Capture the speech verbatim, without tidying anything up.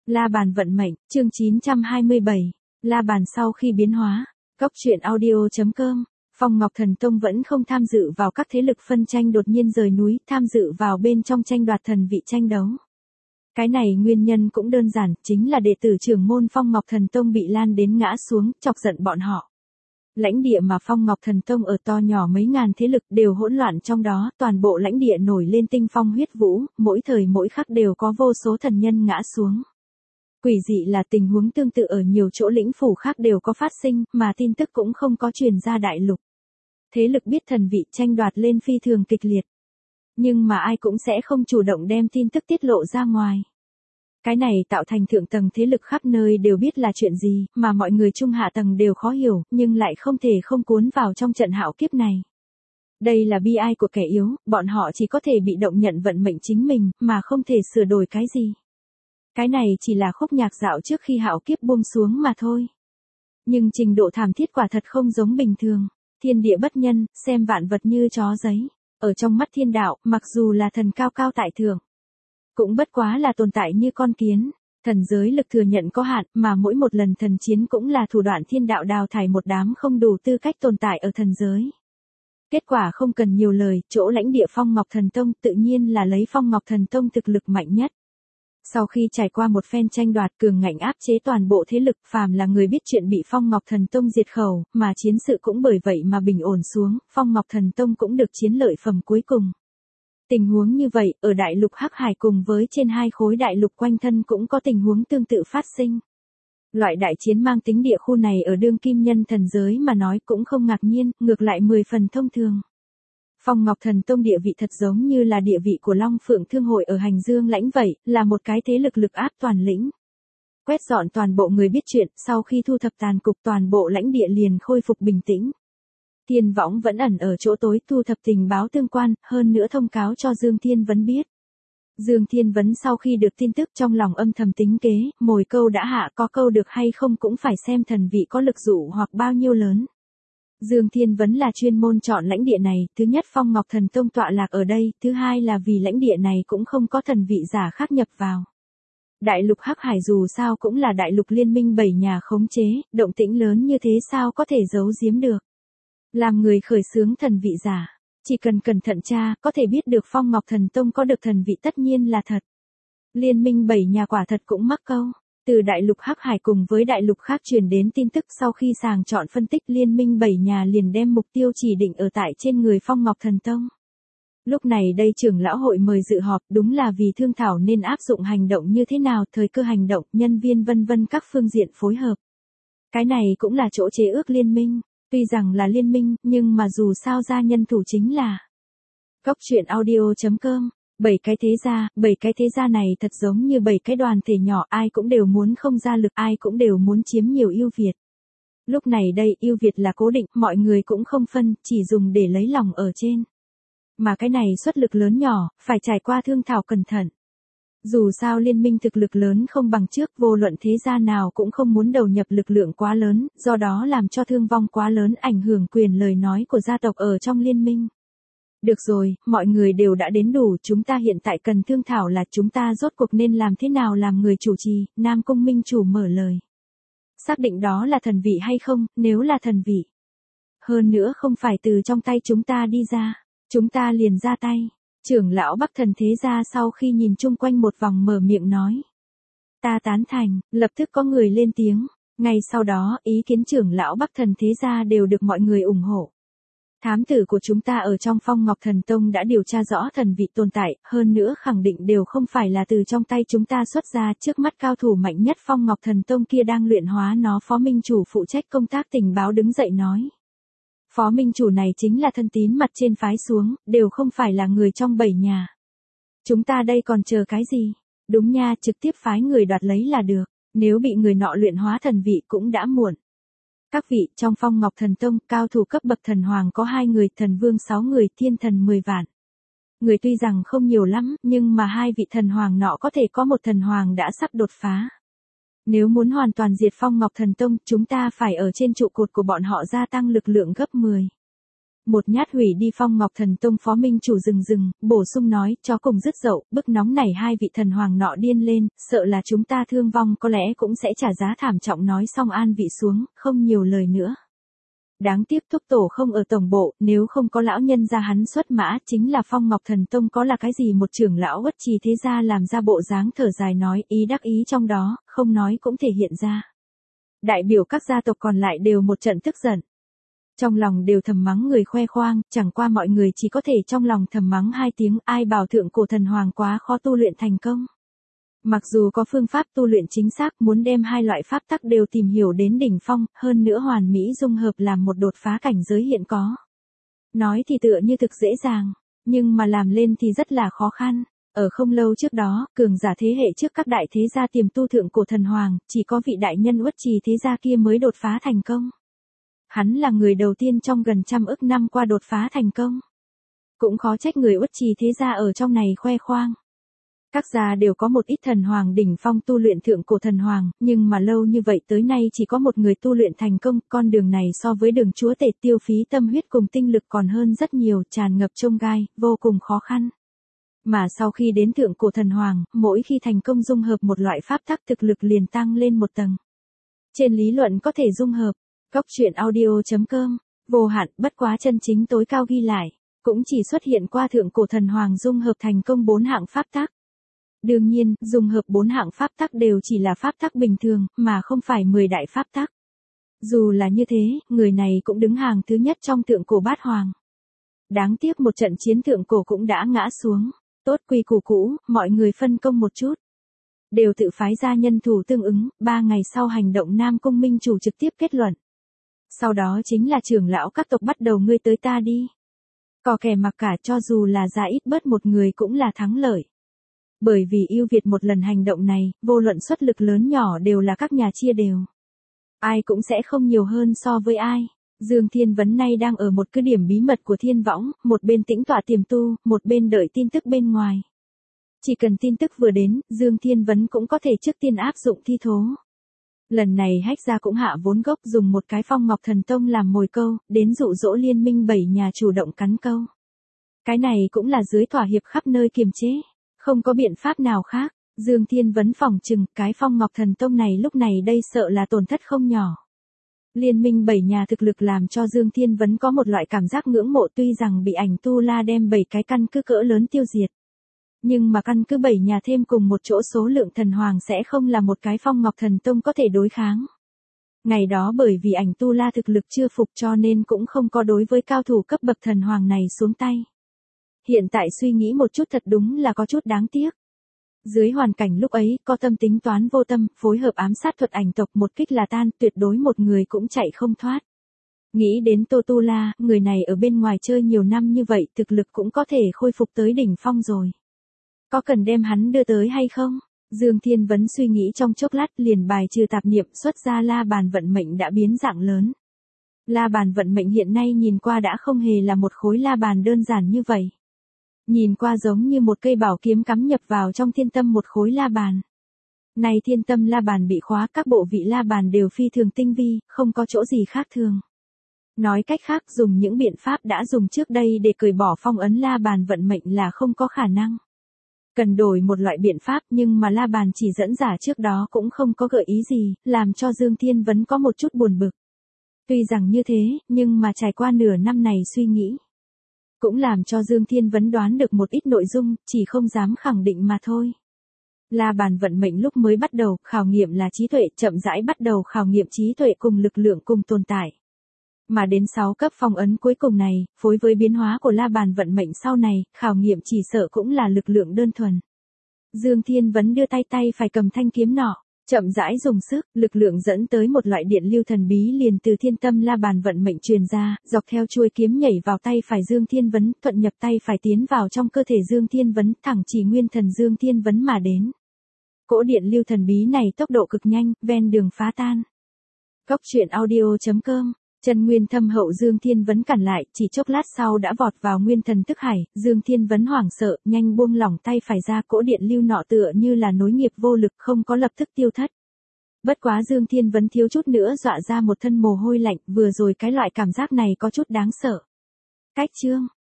La bàn vận mệnh, chương chín trăm hai mươi bảy. La bàn sau khi biến hóa. Góc truyện audio.com. Phong Ngọc Thần Tông vẫn không tham dự vào các thế lực phân tranh đột nhiên rời núi, tham dự vào bên trong tranh đoạt thần vị tranh đấu. Cái này nguyên nhân cũng đơn giản, chính là đệ tử trưởng môn Phong Ngọc Thần Tông bị lan đến ngã xuống, chọc giận bọn họ. Lãnh địa mà Phong Ngọc Thần Tông ở to nhỏ mấy ngàn thế lực đều hỗn loạn trong đó, toàn bộ lãnh địa nổi lên tinh phong huyết vũ, mỗi thời mỗi khắc đều có vô số thần nhân ngã xuống. Quỷ dị là tình huống tương tự ở nhiều chỗ lĩnh phủ khác đều có phát sinh, mà tin tức cũng không có truyền ra đại lục. Thế lực biết thần vị tranh đoạt lên phi thường kịch liệt. Nhưng mà ai cũng sẽ không chủ động đem tin tức tiết lộ ra ngoài. Cái này tạo thành thượng tầng thế lực khắp nơi đều biết là chuyện gì, mà mọi người trung hạ tầng đều khó hiểu, nhưng lại không thể không cuốn vào trong trận hạo kiếp này. Đây là bi ai của kẻ yếu, bọn họ chỉ có thể bị động nhận vận mệnh chính mình, mà không thể sửa đổi cái gì. Cái này chỉ là khúc nhạc dạo trước khi hạo kiếp buông xuống mà thôi. Nhưng trình độ thảm thiết quả thật không giống bình thường. Thiên địa bất nhân, xem vạn vật như chó giấy. Ở trong mắt thiên đạo, mặc dù là thần cao cao tại thượng, cũng bất quá là tồn tại như con kiến. Thần giới lực thừa nhận có hạn, mà mỗi một lần thần chiến cũng là thủ đoạn thiên đạo đào thải một đám không đủ tư cách tồn tại ở thần giới. Kết quả không cần nhiều lời, chỗ lãnh địa Phong Ngọc Thần Tông tự nhiên là lấy Phong Ngọc Thần Tông thực lực mạnh nhất. Sau khi trải qua một phen tranh đoạt cường ngạnh áp chế toàn bộ thế lực, phàm là người biết chuyện bị Phong Ngọc Thần Tông diệt khẩu, mà chiến sự cũng bởi vậy mà bình ổn xuống, Phong Ngọc Thần Tông cũng được chiến lợi phẩm cuối cùng. Tình huống như vậy, ở đại lục Hắc Hải cùng với trên hai khối đại lục quanh thân cũng có tình huống tương tự phát sinh. Loại đại chiến mang tính địa khu này ở đương kim nhân thần giới mà nói cũng không ngạc nhiên, ngược lại mười phần thông thường. Phong Ngọc Thần Tông địa vị thật giống như là địa vị của Long Phượng Thương hội ở Hành Dương lãnh vậy, là một cái thế lực lực áp toàn lĩnh. Quét dọn toàn bộ người biết chuyện, sau khi thu thập tàn cục toàn bộ lãnh địa liền khôi phục bình tĩnh. Thiên Võng vẫn ẩn ở chỗ tối thu thập tình báo tương quan, hơn nữa thông cáo cho Dương Thiên Vấn biết. Dương Thiên Vấn sau khi được tin tức trong lòng âm thầm tính kế, mồi câu đã hạ có câu được hay không cũng phải xem thần vị có lực dụ hoặc bao nhiêu lớn. Dương Thiên Vấn là chuyên môn chọn lãnh địa này, thứ nhất Phong Ngọc Thần Tông tọa lạc ở đây, thứ hai là vì lãnh địa này cũng không có thần vị giả khác nhập vào. Đại lục Hắc Hải dù sao cũng là đại lục liên minh bảy nhà khống chế, động tĩnh lớn như thế sao có thể giấu giếm được. Làm người khởi xướng thần vị giả, chỉ cần cẩn thận tra, có thể biết được Phong Ngọc Thần Tông có được thần vị tất nhiên là thật. Liên minh bảy nhà quả thật cũng mắc câu. Từ đại lục Hắc Hải cùng với đại lục khác truyền đến tin tức sau khi sàng chọn phân tích liên minh bảy nhà liền đem mục tiêu chỉ định ở tại trên người Phong Ngọc Thần Tông. Lúc này đây trưởng lão hội mời dự họp đúng là vì thương thảo nên áp dụng hành động như thế nào, thời cơ hành động, nhân viên vân vân các phương diện phối hợp. Cái này cũng là chỗ chế ước liên minh, tuy rằng là liên minh nhưng mà dù sao gia nhân thủ chính là Góc truyện audio.com. Bảy cái thế gia, bảy cái thế gia này thật giống như bảy cái đoàn thể nhỏ, ai cũng đều muốn không ra lực, ai cũng đều muốn chiếm nhiều ưu việt. Lúc này đây ưu việt là cố định, mọi người cũng không phân, chỉ dùng để lấy lòng ở trên. Mà cái này xuất lực lớn nhỏ, phải trải qua thương thảo cẩn thận. Dù sao liên minh thực lực lớn không bằng trước, vô luận thế gia nào cũng không muốn đầu nhập lực lượng quá lớn, do đó làm cho thương vong quá lớn ảnh hưởng quyền lời nói của gia tộc ở trong liên minh. Được rồi, mọi người đều đã đến đủ, chúng ta hiện tại cần thương thảo là chúng ta rốt cuộc nên làm thế nào làm người chủ trì, Nam Cung Minh chủ mở lời. Xác định đó là thần vị hay không, nếu là thần vị. Hơn nữa không phải từ trong tay chúng ta đi ra, chúng ta liền ra tay. Trưởng lão Bắc Thần Thế Gia sau khi nhìn chung quanh một vòng mở miệng nói. Ta tán thành, lập tức có người lên tiếng. Ngay sau đó, ý kiến trưởng lão Bắc Thần Thế Gia đều được mọi người ủng hộ. Thám tử của chúng ta ở trong Phong Ngọc Thần Tông đã điều tra rõ thần vị tồn tại, hơn nữa khẳng định đều không phải là từ trong tay chúng ta xuất ra, trước mắt cao thủ mạnh nhất Phong Ngọc Thần Tông kia đang luyện hóa nó. Phó Minh chủ phụ trách công tác tình báo đứng dậy nói. Phó Minh chủ này chính là thân tín mặt trên phái xuống, đều không phải là người trong bảy nhà. Chúng ta đây còn chờ cái gì? Đúng nha, trực tiếp phái người đoạt lấy là được, nếu bị người nọ luyện hóa thần vị cũng đã muộn. Các vị, trong Phong Ngọc Thần Tông, cao thủ cấp bậc thần hoàng có hai người, thần vương sáu người, thiên thần mười vạn. Người tuy rằng không nhiều lắm, nhưng mà hai vị thần hoàng nọ có thể có một thần hoàng đã sắp đột phá. Nếu muốn hoàn toàn diệt Phong Ngọc Thần Tông, chúng ta phải ở trên trụ cột của bọn họ gia tăng lực lượng gấp mười. Một nhát hủy đi Phong Ngọc Thần Tông phó minh chủ rừng rừng, bổ sung nói, chó cùng dứt dậu, bức nóng này hai vị thần hoàng nọ điên lên, sợ là chúng ta thương vong có lẽ cũng sẽ trả giá thảm trọng, nói xong an vị xuống, không nhiều lời nữa. Đáng tiếc thúc tổ không ở tổng bộ, nếu không có lão nhân ra hắn xuất mã, chính là Phong Ngọc Thần Tông có là cái gì, một trưởng lão Uất Trì thế gia làm ra bộ dáng thở dài nói, ý đắc ý trong đó, không nói cũng thể hiện ra. Đại biểu các gia tộc còn lại đều một trận tức giận. Trong lòng đều thầm mắng người khoe khoang, chẳng qua mọi người chỉ có thể trong lòng thầm mắng hai tiếng, ai bảo thượng cổ thần hoàng quá khó tu luyện thành công. Mặc dù có phương pháp tu luyện chính xác, muốn đem hai loại pháp tắc đều tìm hiểu đến đỉnh phong, hơn nữa hoàn mỹ dung hợp làm một đột phá cảnh giới hiện có. Nói thì tựa như thực dễ dàng, nhưng mà làm lên thì rất là khó khăn. Ở không lâu trước đó, cường giả thế hệ trước các đại thế gia tiềm tu thượng cổ thần hoàng, chỉ có vị đại nhân Uất Trì thế gia kia mới đột phá thành công. Hắn là người đầu tiên trong gần trăm ức năm qua đột phá thành công. Cũng khó trách người Uất Trì thế gia ở trong này khoe khoang. Các gia đều có một ít thần hoàng đỉnh phong tu luyện thượng cổ thần hoàng, nhưng mà lâu như vậy tới nay chỉ có một người tu luyện thành công, con đường này so với đường chúa tể tiêu phí tâm huyết cùng tinh lực còn hơn rất nhiều, tràn ngập chông gai, vô cùng khó khăn. Mà sau khi đến thượng cổ thần hoàng, mỗi khi thành công dung hợp một loại pháp tắc thực lực liền tăng lên một tầng. Trên lý luận có thể dung hợp. Góc truyện audio chấm com, vô hạn, bất quá chân chính tối cao ghi lại, cũng chỉ xuất hiện qua thượng cổ thần hoàng dung hợp thành công bốn hạng pháp tắc. Đương nhiên, dung hợp bốn hạng pháp tắc đều chỉ là pháp tắc bình thường, mà không phải mười đại pháp tắc. Dù là như thế, người này cũng đứng hàng thứ nhất trong thượng cổ bát hoàng. Đáng tiếc một trận chiến thượng cổ cũng đã ngã xuống. Tốt quy củ cũ, mọi người phân công một chút. Đều tự phái ra nhân thủ tương ứng, ba ngày sau hành động Nam Cung Minh chủ trực tiếp kết luận. Sau đó chính là trưởng lão các tộc bắt đầu ngươi tới ta đi. Có kẻ mặc cả, cho dù là ra ít bớt một người cũng là thắng lợi. Bởi vì ưu việt một lần hành động này, vô luận xuất lực lớn nhỏ đều là các nhà chia đều. Ai cũng sẽ không nhiều hơn so với ai. Dương Thiên Vấn nay đang ở một cứ điểm bí mật của Thiên Võng, một bên tĩnh tọa tiềm tu, một bên đợi tin tức bên ngoài. Chỉ cần tin tức vừa đến, Dương Thiên Vấn cũng có thể trước tiên áp dụng thi thố. Lần này hách gia cũng hạ vốn gốc dùng một cái Phong Ngọc Thần Tông làm mồi câu, đến dụ dỗ liên minh bảy nhà chủ động cắn câu. Cái này cũng là dưới thỏa hiệp khắp nơi kiềm chế, không có biện pháp nào khác. Dương Thiên Vấn phỏng chừng, cái Phong Ngọc Thần Tông này lúc này đây sợ là tổn thất không nhỏ. Liên minh bảy nhà thực lực làm cho Dương Thiên Vấn có một loại cảm giác ngưỡng mộ, tuy rằng bị ảnh tu la đem bảy cái căn cứ cỡ lớn tiêu diệt. Nhưng mà căn cứ bảy nhà thêm cùng một chỗ số lượng thần hoàng sẽ không là một cái Phong Ngọc Thần Tông có thể đối kháng. Ngày đó bởi vì ảnh tu la thực lực chưa phục cho nên cũng không có đối với cao thủ cấp bậc thần hoàng này xuống tay. Hiện tại suy nghĩ một chút thật đúng là có chút đáng tiếc. Dưới hoàn cảnh lúc ấy, có tâm tính toán vô tâm, phối hợp ám sát thuật ảnh tộc một kích là tan, tuyệt đối một người cũng chạy không thoát. Nghĩ đến Tô Tu La, người này ở bên ngoài chơi nhiều năm như vậy, thực lực cũng có thể khôi phục tới đỉnh phong rồi. Có cần đem hắn đưa tới hay không? Dương Thiên Vấn suy nghĩ trong chốc lát, liền bài trừ tạp niệm, xuất ra la bàn vận mệnh đã biến dạng lớn. La bàn vận mệnh hiện nay nhìn qua đã không hề là một khối la bàn đơn giản như vậy. Nhìn qua giống như một cây bảo kiếm cắm nhập vào trong thiên tâm một khối la bàn. Này thiên tâm la bàn bị khóa, các bộ vị la bàn đều phi thường tinh vi, không có chỗ gì khác thường. Nói cách khác, dùng những biện pháp đã dùng trước đây để cởi bỏ phong ấn la bàn vận mệnh là không có khả năng. Cần đổi một loại biện pháp, nhưng mà la bàn chỉ dẫn giả trước đó cũng không có gợi ý gì, làm cho Dương Thiên Vấn có một chút buồn bực. Tuy rằng như thế, nhưng mà trải qua nửa năm này suy nghĩ, cũng làm cho Dương Thiên Vấn đoán được một ít nội dung, chỉ không dám khẳng định mà thôi. La bàn vận mệnh lúc mới bắt đầu, khảo nghiệm là trí tuệ, chậm rãi bắt đầu khảo nghiệm trí tuệ cùng lực lượng cùng tồn tại. Mà đến sáu cấp phong ấn cuối cùng này, phối với biến hóa của la bàn vận mệnh sau này, khảo nghiệm chỉ sợ cũng là lực lượng đơn thuần. Dương Thiên Vấn đưa tay tay phải cầm thanh kiếm nọ, chậm rãi dùng sức, lực lượng dẫn tới một loại điện lưu thần bí liền từ thiên tâm la bàn vận mệnh truyền ra, dọc theo chuôi kiếm nhảy vào tay phải Dương Thiên Vấn, thuận nhập tay phải tiến vào trong cơ thể Dương Thiên Vấn, thẳng chỉ nguyên thần Dương Thiên Vấn mà đến. Cỗ điện lưu thần bí này tốc độ cực nhanh, ven đường phá tan. Góc truyện audio chấm com. Chân nguyên thâm hậu Dương Thiên Vấn cản lại, chỉ chốc lát sau đã vọt vào nguyên thần thức hải, Dương Thiên Vấn hoảng sợ, nhanh buông lỏng tay phải ra, cỗ điện lưu nọ tựa như là nối nghiệp vô lực, không có lập tức tiêu thất. Bất quá Dương Thiên Vấn thiếu chút nữa dọa ra một thân mồ hôi lạnh, vừa rồi cái loại cảm giác này có chút đáng sợ. Cách chương